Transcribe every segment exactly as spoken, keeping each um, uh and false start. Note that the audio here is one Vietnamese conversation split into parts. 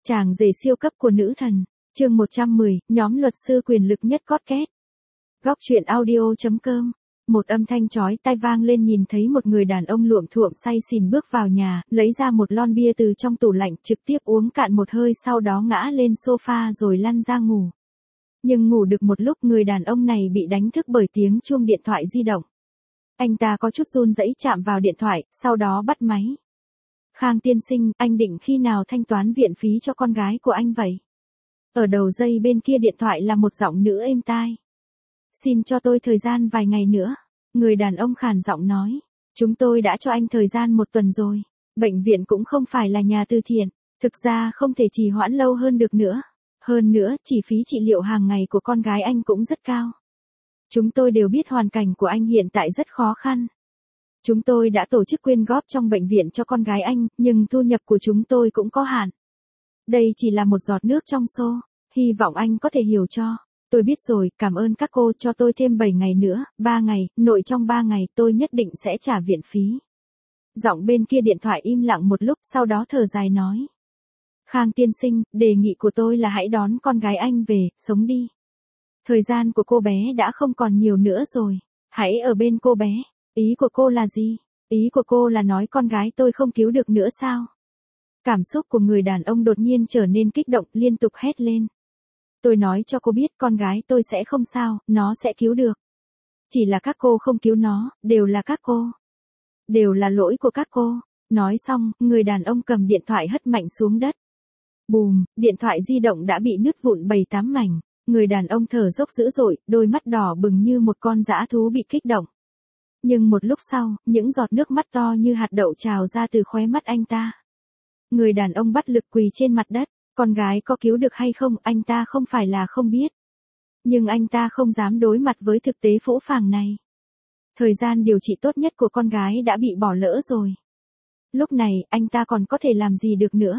Chàng rể siêu cấp của nữ thần, chương một trăm mười, nhóm luật sư quyền lực nhất podcast. Góc truyện audio chấm com. Một âm thanh chói tai vang lên, nhìn thấy một người đàn ông luộm thuộm say xỉn bước vào nhà, lấy ra một lon bia từ trong tủ lạnh, trực tiếp uống cạn một hơi, sau đó ngã lên sofa rồi lăn ra ngủ. Nhưng ngủ được một lúc, người đàn ông này bị đánh thức bởi tiếng chuông điện thoại di động. Anh ta có chút run rẩy chạm vào điện thoại, sau đó bắt máy. Khang tiên sinh, anh định khi nào thanh toán viện phí cho con gái của anh vậy? Ở đầu dây bên kia điện thoại là một giọng nữ êm tai. Xin cho tôi thời gian vài ngày nữa. Người đàn ông khàn giọng nói. Chúng tôi đã cho anh thời gian một tuần rồi. Bệnh viện cũng không phải là nhà từ thiện. Thực ra không thể trì hoãn lâu hơn được nữa. Hơn nữa, chi phí trị liệu hàng ngày của con gái anh cũng rất cao. Chúng tôi đều biết hoàn cảnh của anh hiện tại rất khó khăn. Chúng tôi đã tổ chức quyên góp trong bệnh viện cho con gái anh, nhưng thu nhập của chúng tôi cũng có hạn. Đây chỉ là một giọt nước trong xô, hy vọng anh có thể hiểu cho. Tôi biết rồi, cảm ơn các cô, cho tôi thêm bảy ngày nữa, ba ngày, nội trong ba ngày tôi nhất định sẽ trả viện phí. Giọng bên kia điện thoại im lặng một lúc, sau đó thở dài nói. Khang tiên sinh, đề nghị của tôi là hãy đón con gái anh về, sống đi. Thời gian của cô bé đã không còn nhiều nữa rồi, hãy ở bên cô bé. Ý của cô là gì? Ý của cô là nói con gái tôi không cứu được nữa sao? Cảm xúc của người đàn ông đột nhiên trở nên kích động, liên tục hét lên. Tôi nói cho cô biết con gái tôi sẽ không sao, nó sẽ cứu được. Chỉ là các cô không cứu nó, đều là các cô. Đều là lỗi của các cô. Nói xong, người đàn ông cầm điện thoại hất mạnh xuống đất. Bùm, điện thoại di động đã bị nứt vụn bảy tám mảnh. Người đàn ông thở dốc dữ dội, đôi mắt đỏ bừng như một con dã thú bị kích động. Nhưng một lúc sau, những giọt nước mắt to như hạt đậu trào ra từ khóe mắt anh ta. Người đàn ông bắt lực quỳ trên mặt đất, con gái có cứu được hay không, anh ta không phải là không biết. Nhưng anh ta không dám đối mặt với thực tế phũ phàng này. Thời gian điều trị tốt nhất của con gái đã bị bỏ lỡ rồi. Lúc này, anh ta còn có thể làm gì được nữa?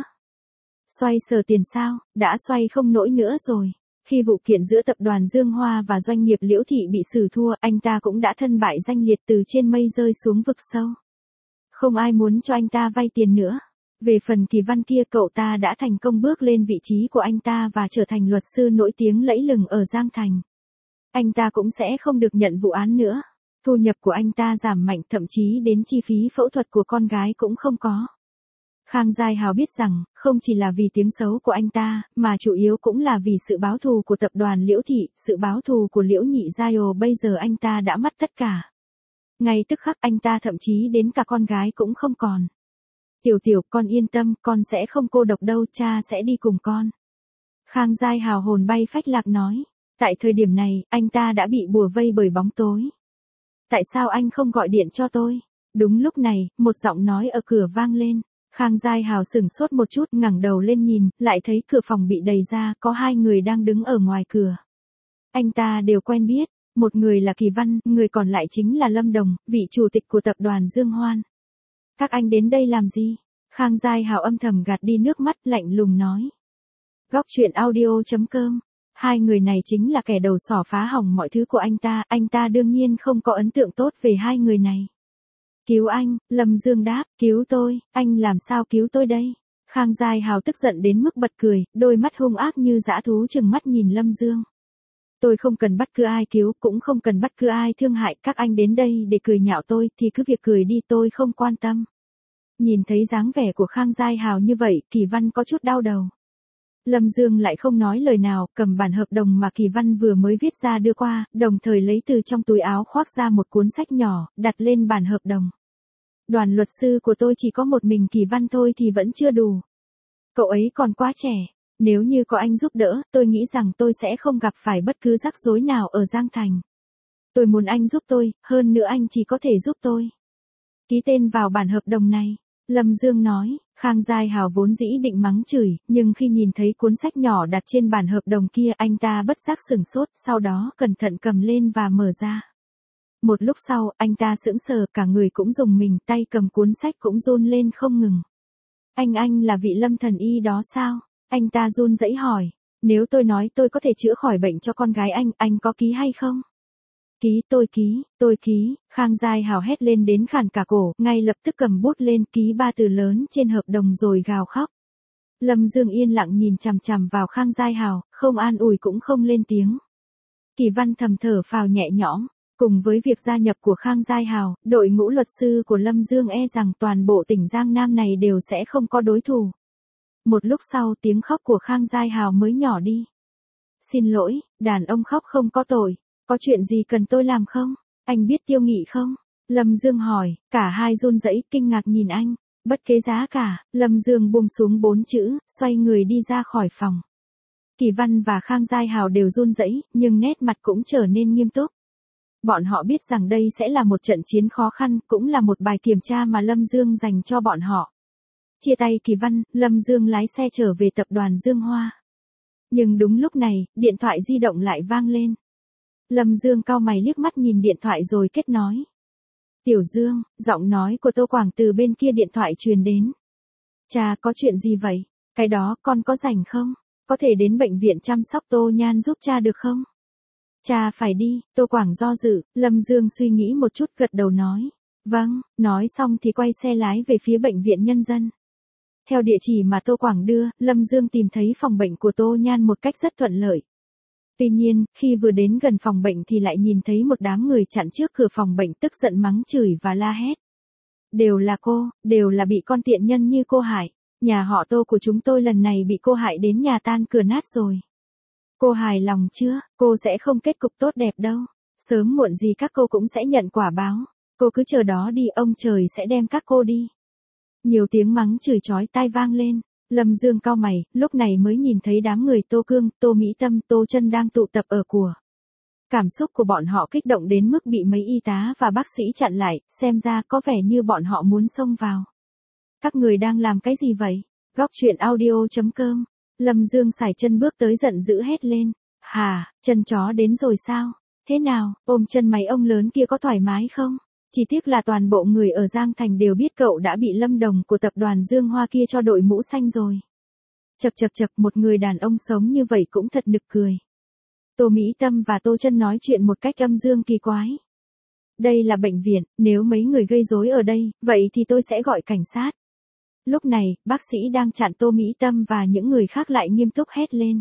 Xoay sở tiền sao, đã xoay không nổi nữa rồi. Khi vụ kiện giữa tập đoàn Dương Hoa và doanh nghiệp Liễu Thị bị xử thua, anh ta cũng đã thân bại danh liệt, từ trên mây rơi xuống vực sâu. Không ai muốn cho anh ta vay tiền nữa. Về phần Kỳ Văn kia, cậu ta đã thành công bước lên vị trí của anh ta và trở thành luật sư nổi tiếng lẫy lừng ở Giang Thành. Anh ta cũng sẽ không được nhận vụ án nữa. Thu nhập của anh ta giảm mạnh, thậm chí đến chi phí phẫu thuật của con gái cũng không có. Khang Giai Hào biết rằng, không chỉ là vì tiếng xấu của anh ta, mà chủ yếu cũng là vì sự báo thù của tập đoàn Liễu Thị, sự báo thù của Liễu Nhị Giai. Bây giờ anh ta đã mất tất cả. Ngay tức khắc anh ta thậm chí đến cả con gái cũng không còn. Tiểu Tiểu, con yên tâm, con sẽ không cô độc đâu, cha sẽ đi cùng con. Khang Giai Hào hồn bay phách lạc nói. Tại thời điểm này, anh ta đã bị bùa vây bởi bóng tối. Tại sao anh không gọi điện cho tôi? Đúng lúc này, một giọng nói ở cửa vang lên. Khang Giai Hào sửng sốt một chút, ngẩng đầu lên nhìn, lại thấy cửa phòng bị đẩy ra, có hai người đang đứng ở ngoài cửa. Anh ta đều quen biết, một người là Kỳ Văn, người còn lại chính là Lâm Đồng, vị chủ tịch của tập đoàn Dương Hoan. Các anh đến đây làm gì? Khang Giai Hào âm thầm gạt đi nước mắt, lạnh lùng nói. Góc truyện audio chấm com. Hai người này chính là kẻ đầu sỏ phá hỏng mọi thứ của anh ta, anh ta đương nhiên không có ấn tượng tốt về hai người này. Cứu anh, Lâm Dương đáp, cứu tôi, anh làm sao cứu tôi đây? Khang Giai Hào tức giận đến mức bật cười, đôi mắt hung ác như dã thú trừng mắt nhìn Lâm Dương. Tôi không cần bắt cứ ai cứu, cũng không cần bắt cứ ai thương hại, các anh đến đây để cười nhạo tôi, thì cứ việc cười đi, tôi không quan tâm. Nhìn thấy dáng vẻ của Khang Giai Hào như vậy, Kỳ Văn có chút đau đầu. Lâm Dương lại không nói lời nào, cầm bản hợp đồng mà Kỳ Văn vừa mới viết ra đưa qua, đồng thời lấy từ trong túi áo khoác ra một cuốn sách nhỏ, đặt lên bản hợp đồng. Đoàn luật sư của tôi chỉ có một mình Kỳ Văn thôi thì vẫn chưa đủ. Cậu ấy còn quá trẻ. Nếu như có anh giúp đỡ, tôi nghĩ rằng tôi sẽ không gặp phải bất cứ rắc rối nào ở Giang Thành. Tôi muốn anh giúp tôi, hơn nữa anh chỉ có thể giúp tôi. Ký tên vào bản hợp đồng này. Lâm Dương nói. Khang Giai Hào vốn dĩ định mắng chửi, nhưng khi nhìn thấy cuốn sách nhỏ đặt trên bản hợp đồng kia, anh ta bất giác sửng sốt, sau đó cẩn thận cầm lên và mở ra. Một lúc sau, anh ta sững sờ, cả người cũng rùng mình, tay cầm cuốn sách cũng run lên không ngừng. Anh anh là vị Lâm thần y đó sao? Anh ta run rẩy hỏi. Nếu tôi nói tôi có thể chữa khỏi bệnh cho con gái anh, anh có ký hay không? Ký, tôi ký, tôi ký. Khang Giai Hào hét lên đến khàn cả cổ, ngay lập tức cầm bút lên ký ba từ lớn trên hợp đồng rồi gào khóc. Lâm Dương yên lặng nhìn chằm chằm vào Khang Giai Hào, không an ủi cũng không lên tiếng. Kỳ Văn thầm thở phào nhẹ nhõm, cùng với việc gia nhập của Khang Giai Hào, đội ngũ luật sư của Lâm Dương e rằng toàn bộ tỉnh Giang Nam này đều sẽ không có đối thủ. Một lúc sau tiếng khóc của Khang Giai Hào mới nhỏ đi. Xin lỗi, đàn ông khóc không có tội, có chuyện gì cần tôi làm không? Anh biết Tiêu Nghị không? Lâm Dương hỏi, cả hai run rẩy kinh ngạc nhìn anh. Bất kế giá cả, Lâm Dương buông xuống bốn chữ, xoay người đi ra khỏi phòng. Kỳ Văn và Khang Giai Hào đều run rẩy, nhưng nét mặt cũng trở nên nghiêm túc. Bọn họ biết rằng đây sẽ là một trận chiến khó khăn, cũng là một bài kiểm tra mà Lâm Dương dành cho bọn họ. Chia tay Kỳ Văn, Lâm Dương lái xe trở về tập đoàn Dương Hoa. Nhưng đúng lúc này, điện thoại di động lại vang lên. Lâm Dương cau mày liếc mắt nhìn điện thoại rồi kết nối. Tiểu Dương, giọng nói của Tô Quảng từ bên kia điện thoại truyền đến. Cha, có chuyện gì vậy? Cái đó con có rảnh không? Có thể đến bệnh viện chăm sóc Tô Nhan giúp cha được không? Cha phải đi, Tô Quảng do dự, Lâm Dương suy nghĩ một chút gật đầu nói. Vâng, nói xong thì quay xe lái về phía bệnh viện nhân dân. Theo địa chỉ mà Tô Quảng đưa, Lâm Dương tìm thấy phòng bệnh của Tô Nhan một cách rất thuận lợi. Tuy nhiên, khi vừa đến gần phòng bệnh thì lại nhìn thấy một đám người chặn trước cửa phòng bệnh tức giận mắng chửi và la hét. Đều là cô, đều là bị con tiện nhân như cô hại. Nhà họ Tô của chúng tôi lần này bị cô hại đến nhà tan cửa nát rồi. Cô hài lòng chưa? Cô sẽ không kết cục tốt đẹp đâu. Sớm muộn gì các cô cũng sẽ nhận quả báo. Cô cứ chờ đó đi, ông trời sẽ đem các cô đi. Nhiều tiếng mắng chửi chói tai vang lên. Lâm Dương cau mày, lúc này mới nhìn thấy đám người Tô Cương, Tô Mỹ Tâm, Tô Chân đang tụ tập ở của. Cảm xúc của bọn họ kích động đến mức bị mấy y tá và bác sĩ chặn lại, xem ra có vẻ như bọn họ muốn xông vào. Các người đang làm cái gì vậy? Góc truyện audio chấm com. Lâm Dương sải chân bước tới giận dữ hét lên. Hà, chân chó đến rồi sao? Thế nào, ôm chân máy ông lớn kia có thoải mái không? Chỉ tiếc là toàn bộ người ở Giang Thành đều biết cậu đã bị Lâm Đồng của tập đoàn Dương Hoa kia cho đội mũ xanh rồi. Chật chật chật, một người đàn ông sống như vậy cũng thật nực cười. Tô Mỹ Tâm và Tô Chân nói chuyện một cách âm dương kỳ quái. Đây là bệnh viện, nếu mấy người gây rối ở đây, vậy thì tôi sẽ gọi cảnh sát. Lúc này, bác sĩ đang chặn Tô Mỹ Tâm và những người khác lại nghiêm túc hét lên.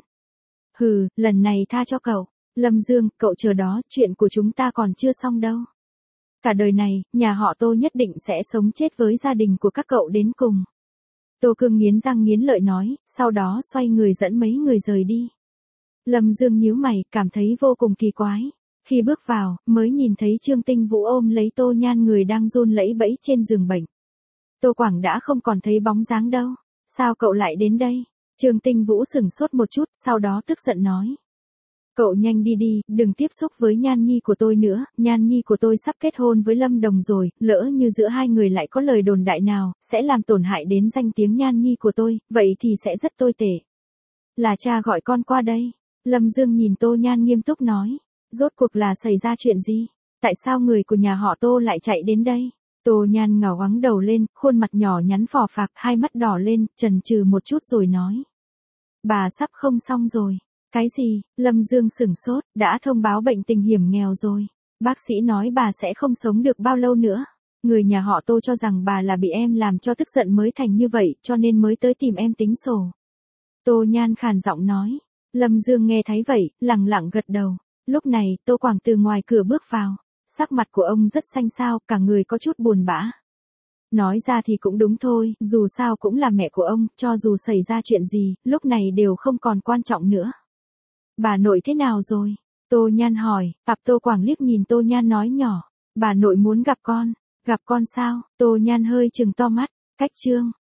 Hừ, lần này tha cho cậu. Lâm Dương, cậu chờ đó, chuyện của chúng ta còn chưa xong đâu. Cả đời này, nhà họ Tô nhất định sẽ sống chết với gia đình của các cậu đến cùng. Tô Cương nghiến răng nghiến lợi nói, sau đó xoay người dẫn mấy người rời đi. Lâm Dương nhíu mày, cảm thấy vô cùng kỳ quái. Khi bước vào, mới nhìn thấy Trương Tinh Vũ ôm lấy Tô Nhan người đang run lẩy bẩy trên giường bệnh. Tô Quảng đã không còn thấy bóng dáng đâu. Sao cậu lại đến đây? Trương Tinh Vũ sửng sốt một chút, sau đó tức giận nói. Cậu nhanh đi đi, đừng tiếp xúc với Nhan Nhi của tôi nữa, Nhan Nhi của tôi sắp kết hôn với Lâm Đồng rồi, lỡ như giữa hai người lại có lời đồn đại nào, sẽ làm tổn hại đến danh tiếng Nhan Nhi của tôi, vậy thì sẽ rất tồi tệ. Là cha gọi con qua đây. Lâm Dương nhìn Tô Nhan nghiêm túc nói. Rốt cuộc là xảy ra chuyện gì? Tại sao người của nhà họ Tô lại chạy đến đây? Tô Nhan ngẩng ngoắng đầu lên, khuôn mặt nhỏ nhắn phò phạc, hai mắt đỏ lên, chần chừ một chút rồi nói. Bà sắp không xong rồi. Cái gì? Lâm Dương sửng sốt, đã thông báo bệnh tình hiểm nghèo rồi. Bác sĩ nói bà sẽ không sống được bao lâu nữa. Người nhà họ Tô cho rằng bà là bị em làm cho tức giận mới thành như vậy, cho nên mới tới tìm em tính sổ. Tô Nhan khàn giọng nói. Lâm Dương nghe thấy vậy, lẳng lặng gật đầu. Lúc này, Tô Quảng từ ngoài cửa bước vào. Sắc mặt của ông rất xanh xao, cả người có chút buồn bã. Nói ra thì cũng đúng thôi, dù sao cũng là mẹ của ông, cho dù xảy ra chuyện gì, lúc này đều không còn quan trọng nữa. Bà nội thế nào rồi? Tô Nhan hỏi, Phạm Tô Quảng liếc nhìn Tô Nhan nói nhỏ. Bà nội muốn gặp con. Gặp con sao? Tô Nhan hơi trừng to mắt. Cách trương.